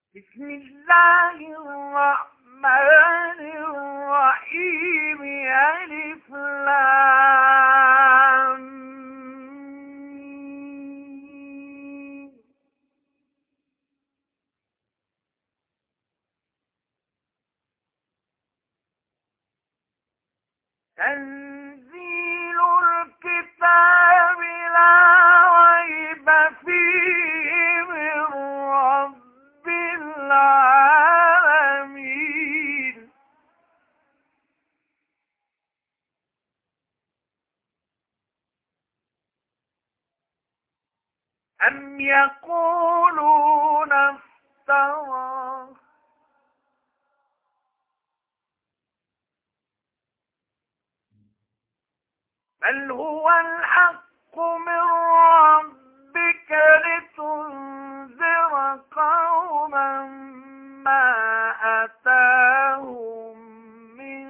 بسم الله الرحمن الرحيم. ألف لام ميم. تنزيل الكتاب لا ريب فيه من رب العالمين. أم يقولون افتراه، بل هو الحق من ربك لتنذر قوما ما أتاهم من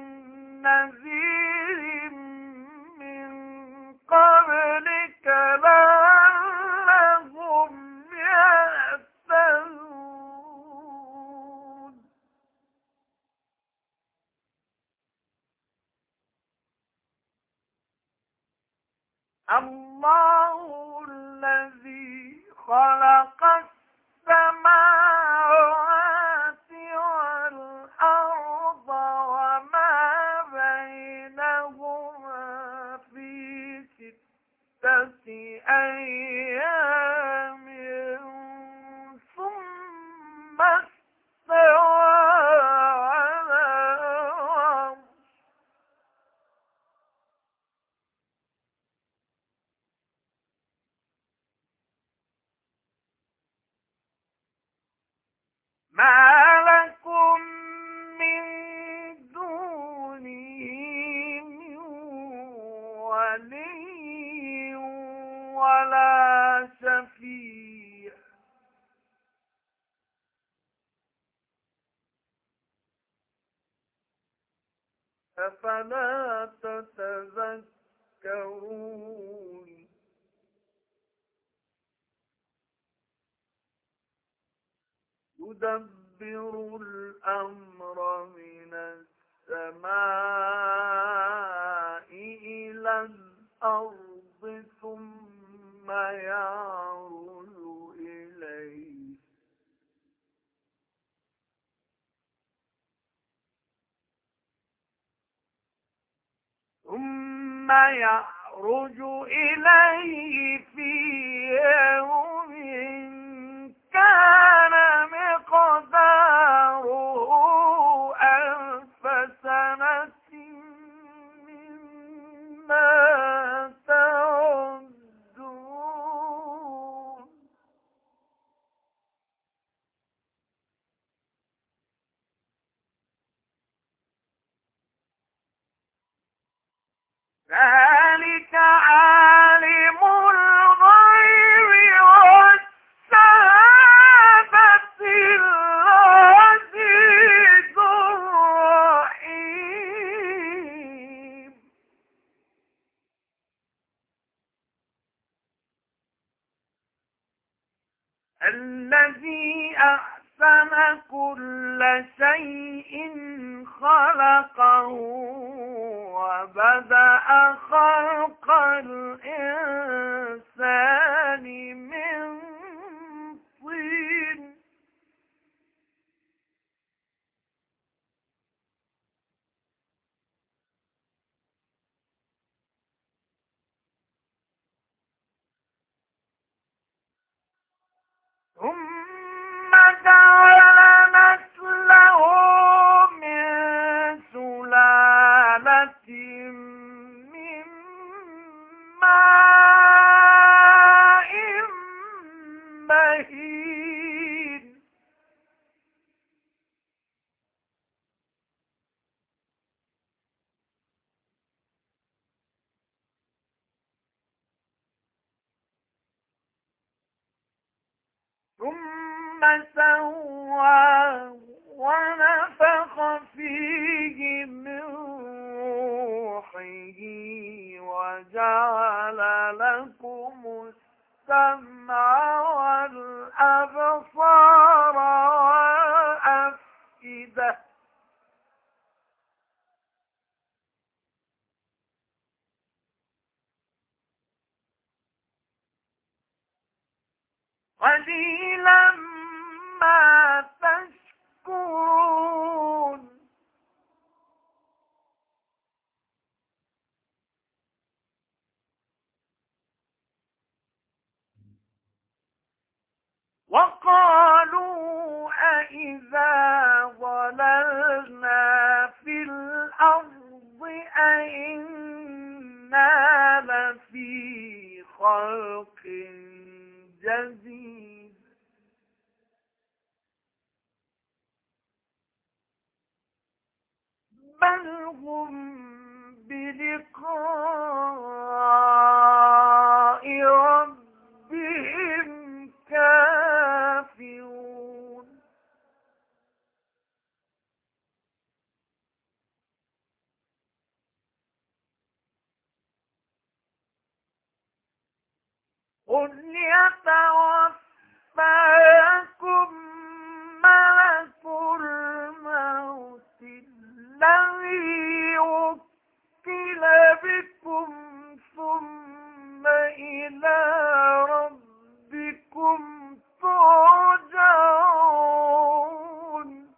نذير من قبلك لعلهم يهتدون. الله الذي خلق السماوات والأرض وما بينهما في 6 أيام ثم استوى على العرش. ما لكم من دونه من ولي ولا شفيع، أفلا تتذكرون. يدبر الأمر من السماء إلى الأرض ثم يعرج إليه في يوم كان مقداره 1000 سنة مما تعدون. ذلك عالم الغيب والشهادة العزيز الرحيم. الذي أحسن كل شيء خلقه وبدأ خلق الإنسان من طين ثم جعل نسله من سلالة من ماء مهين. ثم سواه ونفخ فيه من روحه وجعل لكم السمع والأبصار الأفئدة قليلا ما تشكرون وقالوا أإذا ضللنا في الأرض أإنا لفي خلق جديد بل هم بلقاء ربهم كافرون قل يتوفاكم ملك الموت الذي وكل بكم ثم إلى ربكم ترجعون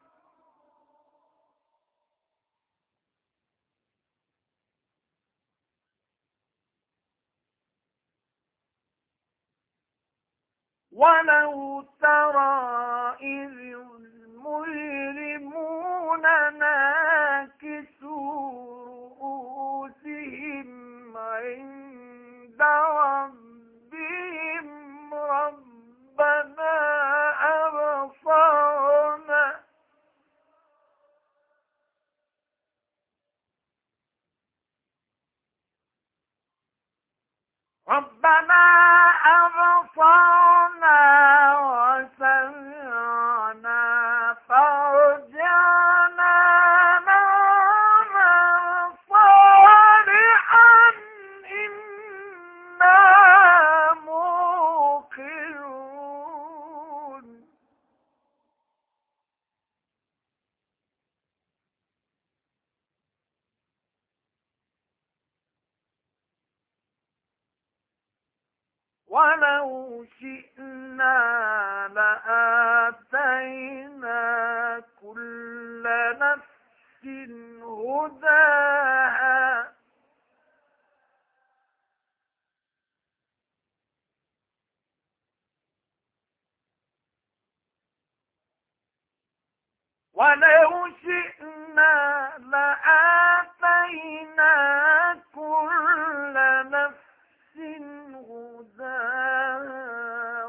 ولو ترى إذ المجرمون ناكسوا رؤوسهم عند ربهم ربنا أبصرنا ربنا أبصرنا وسمعنا فارجعنا نعمل صالحا إنا موقنون ولو شئنا لآتينا كل نفس هداها ولو شئنا لآتينا كل نفس هداها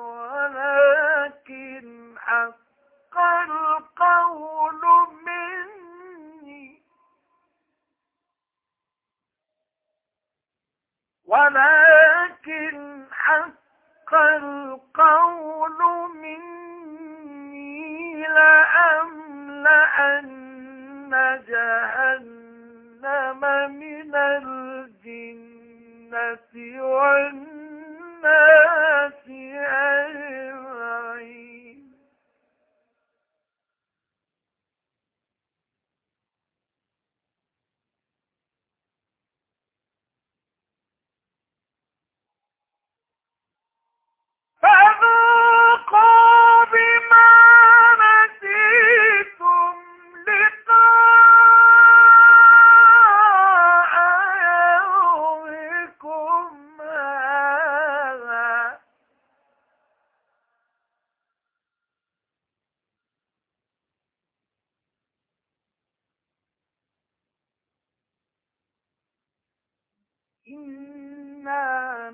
ولكن حق القول مني ولكن حق القول مني لأملأن جهنم من الجنة والناس أجمعين فذوقوا بما نسيتم لقاء يومكم هذا إنا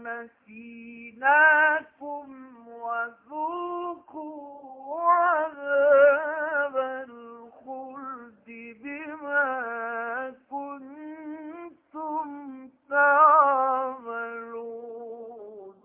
نسيناكم وذوقوا عذاب الخلد بما كنتم تعملون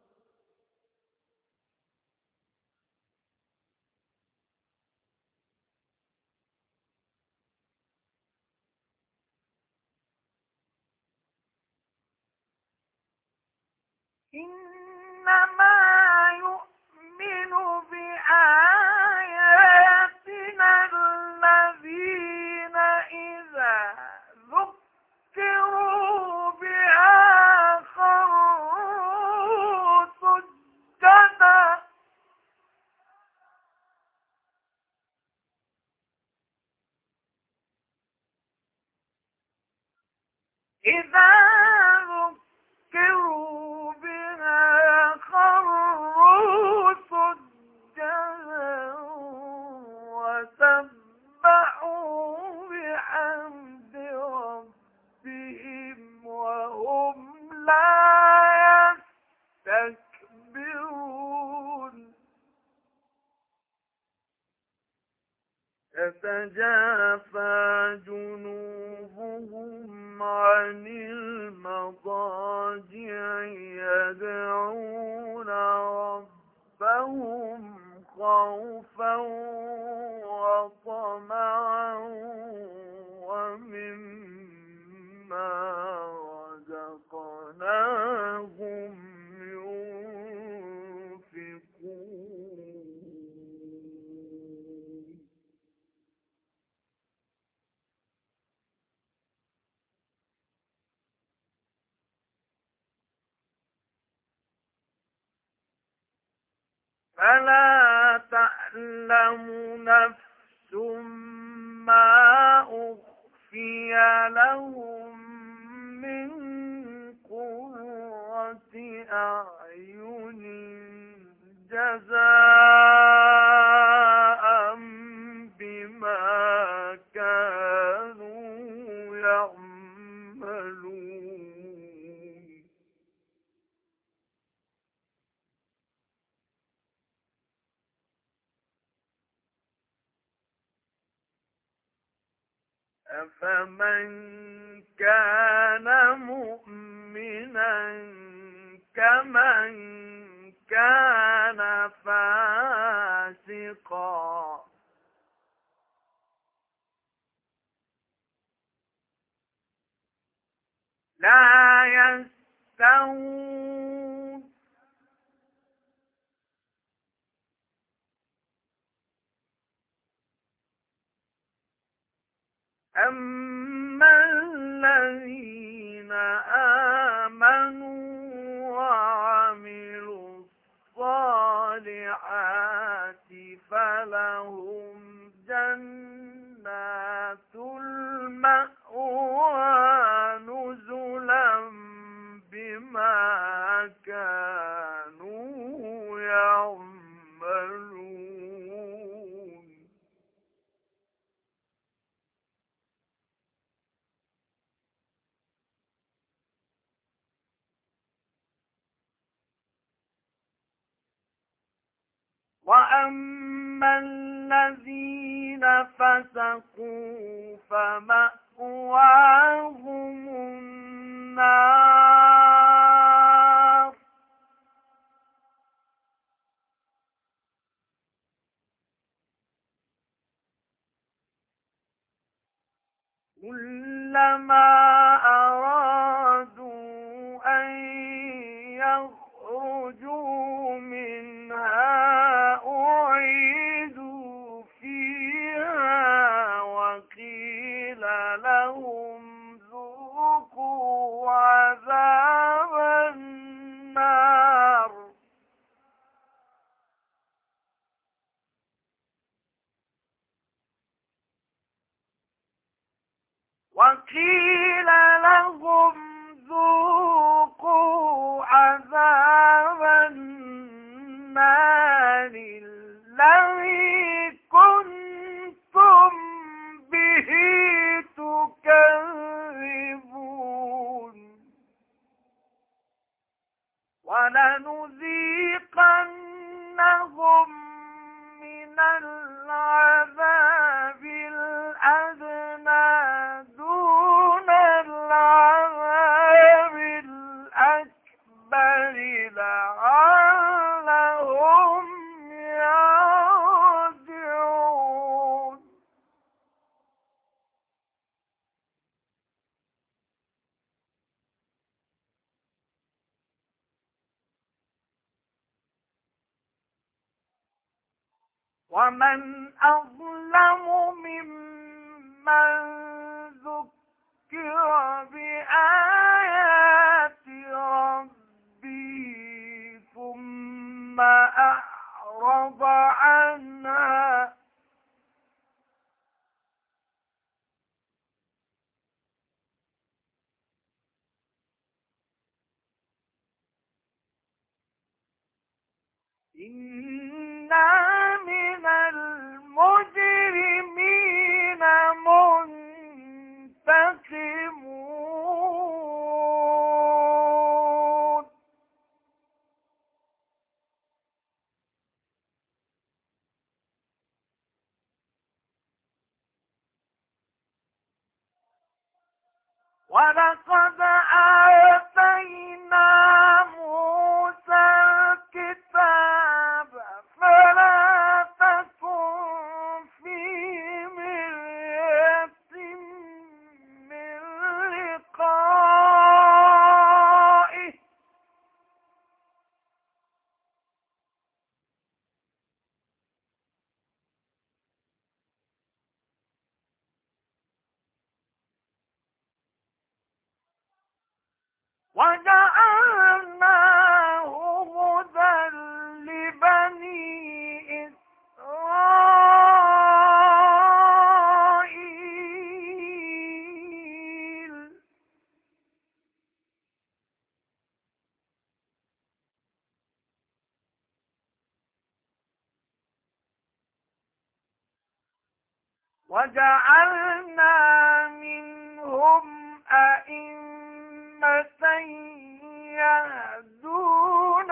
إنما يؤمن بآياتنا الذين إذا ذكروا بها خروا سجدا وسبحوا بحمد ربهم وهم لا يستكبرون تتجافى جنوبهم عن المضاجع يدعون ربهم خوفا وطمعا ومما رزقناهم ينفقون فلا تعلم نفس ما أخفي لهم من قرة أعين جزاء بما كانوا يعملون أفمن كان مؤمنا كمن كان فاسقا لا يستوون أما الذين آمنوا وعملوا الصالحات فلهم جنات المأوى نزلا بما كانوا يعملون وأما الذين فسقوا فمأواهم النار كلما أرادوا أن يخرجوا منها أعيدوا فيها وقيل لهم ذوقوا عذاب النار وقيل لهم ذوقوا عذاب النار الذي كنتم به تكذبون ولنذيقنهم من العذاب الأدنى دون العذاب الأكبر لعلهم يرجعون ومن أظلم ممن ذكر بآيات ربه ثم أعرض عنها إنا من المجرمين منتقمون ولقد آتينا موسى الكتاب فلا تكن في مرية من لقائه وجعلناه هدى لبني إسرائيل وجعلنا منهم أئمة يهدون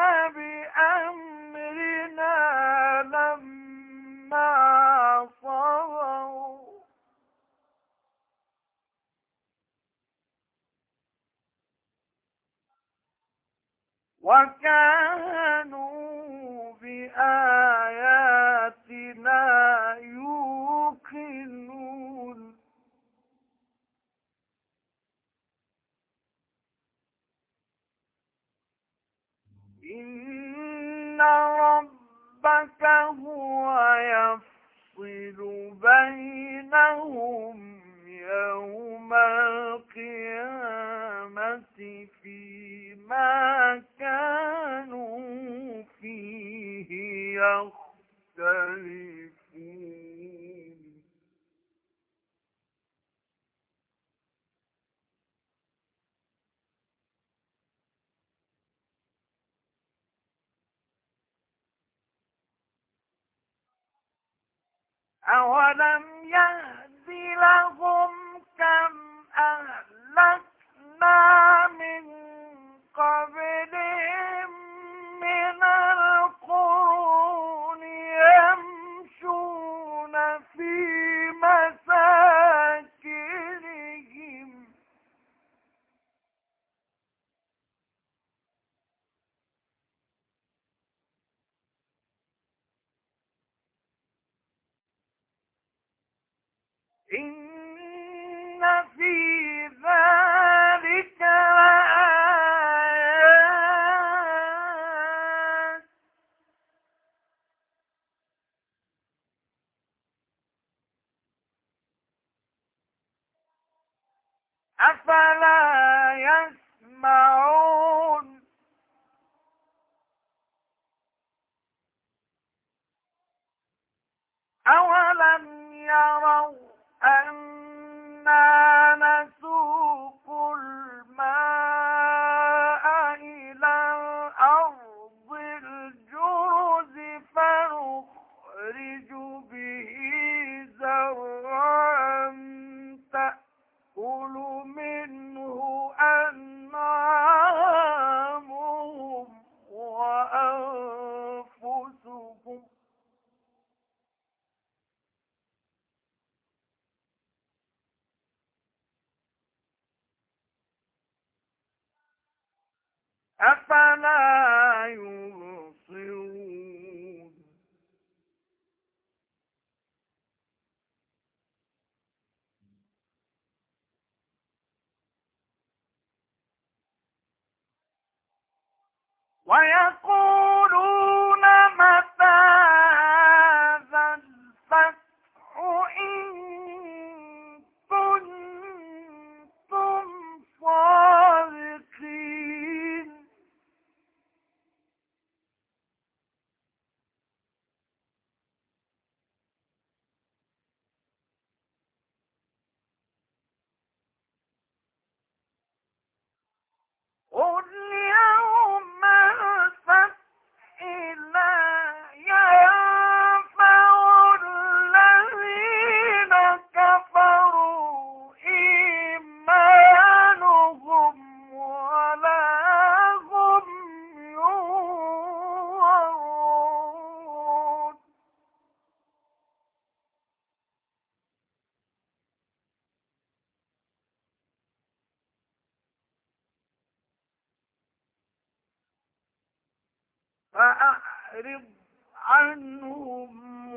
بأمرنا لما صبروا وكانوا بآياتنا يوقنون إن ربك هو يفصل بينهم يوم القيامة فيما كانوا فيه يختلفون أولم يهد لهم كم أهلكنا من قبلهم من القرون يمشون في مساكنهم إن في ذلك لآيات أفلا يسمعون أولم يروا أنا نسوق الماء إلى الأرض الجرز فنخرج به زرعا تأكل منه أنعامهم وأنفسهم أفلا يبصرون ويقولون متى هذا الفتح إن كنتم صادقين قل يوم الفتح فأعرض عنهم